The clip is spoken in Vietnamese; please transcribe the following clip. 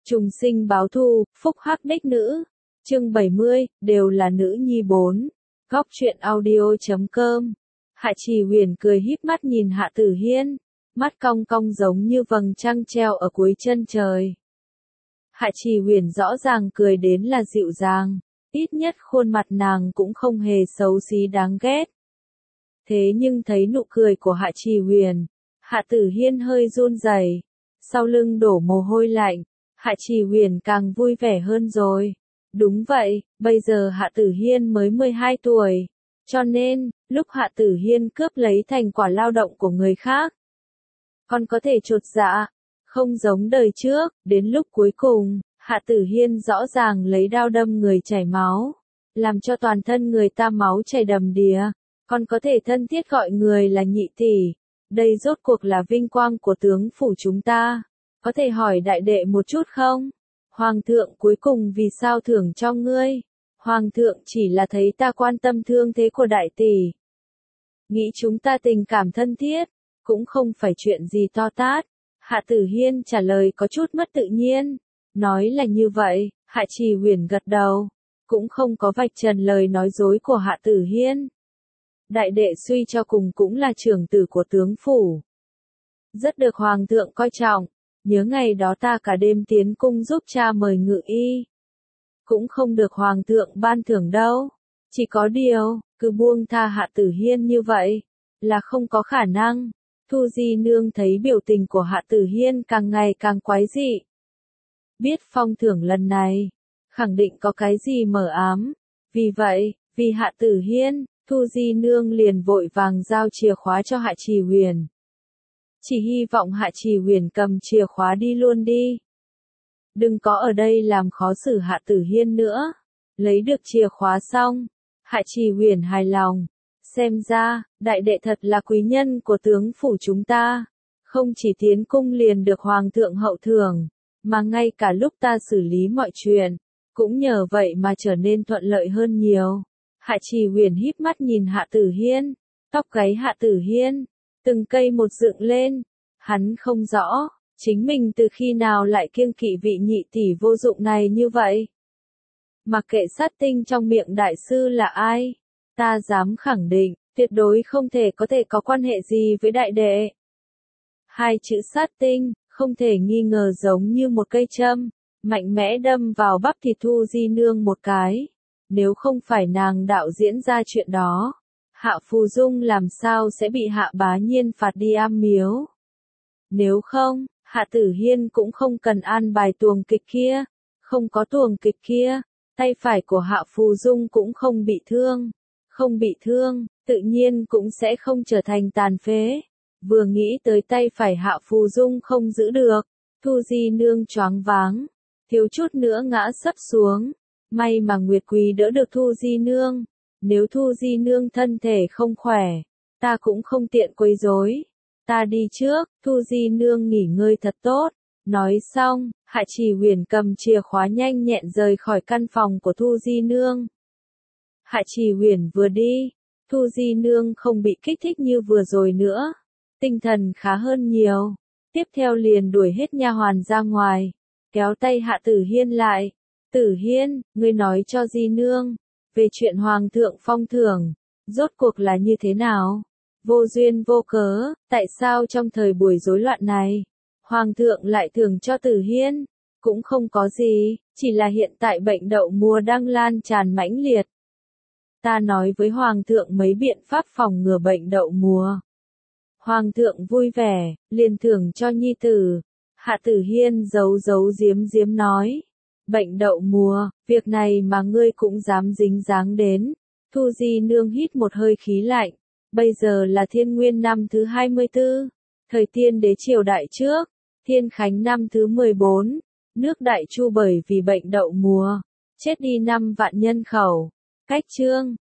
Trùng sinh báo thù, phúc hắc đích nữ. Chương 70, đều là nữ nhi 4. Góc truyện audio.com. Hạ Trì Huyền cười híp mắt nhìn Hạ Tử Hiên, mắt cong cong giống như vầng trăng treo ở cuối chân trời. Hạ Trì Huyền rõ ràng cười đến là dịu dàng, ít nhất khuôn mặt nàng cũng không hề xấu xí đáng ghét. Thế nhưng thấy nụ cười của Hạ Trì Huyền, Hạ Tử Hiên hơi run rẩy, sau lưng đổ mồ hôi lạnh. Hạ Trì Huyền càng vui vẻ hơn rồi. Đúng vậy, bây giờ Hạ Tử Hiên mới 12 tuổi. Cho nên, lúc Hạ Tử Hiên cướp lấy thành quả lao động của người khác, còn có thể chột dạ, không giống đời trước, đến lúc cuối cùng, Hạ Tử Hiên rõ ràng lấy đao đâm người chảy máu, làm cho toàn thân người ta máu chảy đầm đìa, còn có thể thân thiết gọi người là nhị tỷ. Đây rốt cuộc là vinh quang của tướng phủ chúng ta. Có thể hỏi đại đệ một chút không? Hoàng thượng cuối cùng vì sao thưởng cho ngươi? Hoàng thượng chỉ là thấy ta quan tâm thương thế của đại tỷ, nghĩ chúng ta tình cảm thân thiết, cũng không phải chuyện gì to tát. Hạ Tử Hiên trả lời có chút mất tự nhiên. Nói là như vậy, Hạ Trì Huyền gật đầu, cũng không có vạch trần lời nói dối của Hạ Tử Hiên. Đại đệ suy cho cùng cũng là trưởng tử của tướng phủ, rất được hoàng thượng coi trọng. Nhớ ngày đó ta cả đêm tiến cung giúp cha mời ngự y, cũng không được hoàng thượng ban thưởng đâu. Chỉ có điều, cứ buông tha Hạ Tử Hiên như vậy, là không có khả năng. Thu Di Nương thấy biểu tình của Hạ Tử Hiên càng ngày càng quái dị. Biết phong thưởng lần này, khẳng định có cái gì mờ ám. Vì vậy, vì Hạ Tử Hiên, Thu Di Nương liền vội vàng giao chìa khóa cho Hạ Trì Huyền. Chỉ hy vọng Hạ Trì Huyền cầm chìa khóa đi luôn đi. Đừng có ở đây làm khó xử Hạ Tử Hiên nữa. Lấy được chìa khóa xong, Hạ Trì Huyền hài lòng. Xem ra, đại đệ thật là quý nhân của tướng phủ chúng ta. Không chỉ tiến cung liền được hoàng thượng hậu thưởng, mà ngay cả lúc ta xử lý mọi chuyện, cũng nhờ vậy mà trở nên thuận lợi hơn nhiều. Hạ Trì Huyền híp mắt nhìn Hạ Tử Hiên, tóc gáy Hạ Tử Hiên từng cây một dựng lên. Hắn không rõ, chính mình từ khi nào lại kiêng kỵ vị nhị tỷ vô dụng này như vậy. Mặc kệ sát tinh trong miệng đại sư là ai, ta dám khẳng định, tuyệt đối không thể có quan hệ gì với đại đệ. Hai chữ sát tinh, không thể nghi ngờ giống như một cây châm, mạnh mẽ đâm vào bắp thịt Thu Di Nương một cái. Nếu không phải nàng đạo diễn ra chuyện đó, Hạ Phù Dung làm sao sẽ bị Hạ Bá Nhiên phạt đi am miếu. Nếu không, Hạ Tử Hiên cũng không cần an bài tuồng kịch kia. Không có tuồng kịch kia, tay phải của Hạ Phù Dung cũng không bị thương. Không bị thương, tự nhiên cũng sẽ không trở thành tàn phế. Vừa nghĩ tới tay phải Hạ Phù Dung không giữ được, Thu Di Nương choáng váng, thiếu chút nữa ngã sấp xuống. May mà Nguyệt Quỳ đỡ được Thu Di Nương. Nếu Thu Di Nương thân thể không khỏe, ta cũng không tiện quấy rối. Ta đi trước, Thu Di Nương nghỉ ngơi thật tốt. Nói xong, Hạ Trì Huyền cầm chìa khóa nhanh nhẹn rời khỏi căn phòng của Thu Di Nương. Hạ Trì Huyền vừa đi, Thu Di Nương không bị kích thích như vừa rồi nữa. Tinh thần khá hơn nhiều. Tiếp theo liền đuổi hết nha hoàn ra ngoài, kéo tay Hạ Tử Hiên lại. Tử Hiên, ngươi nói cho Di Nương, về chuyện Hoàng thượng phong thưởng, rốt cuộc là như thế nào? Vô duyên vô cớ, tại sao trong thời buổi rối loạn này, Hoàng thượng lại thưởng cho Tử Hiên? Cũng không có gì, chỉ là hiện tại bệnh đậu mùa đang lan tràn mãnh liệt. Ta nói với Hoàng thượng mấy biện pháp phòng ngừa bệnh đậu mùa. Hoàng thượng vui vẻ, liền thưởng cho nhi tử. Hạ Tử Hiên giấu giếm nói. Bệnh đậu mùa, việc này mà ngươi cũng dám dính dáng đến. Thu Di Nương hít một hơi khí lạnh. Bây giờ là Thiên Nguyên năm thứ 24, thời Tiên Đế triều đại trước, Thiên Khánh năm thứ 14, nước Đại Chu bởi vì bệnh đậu mùa, chết đi 5 vạn nhân khẩu. Cách chương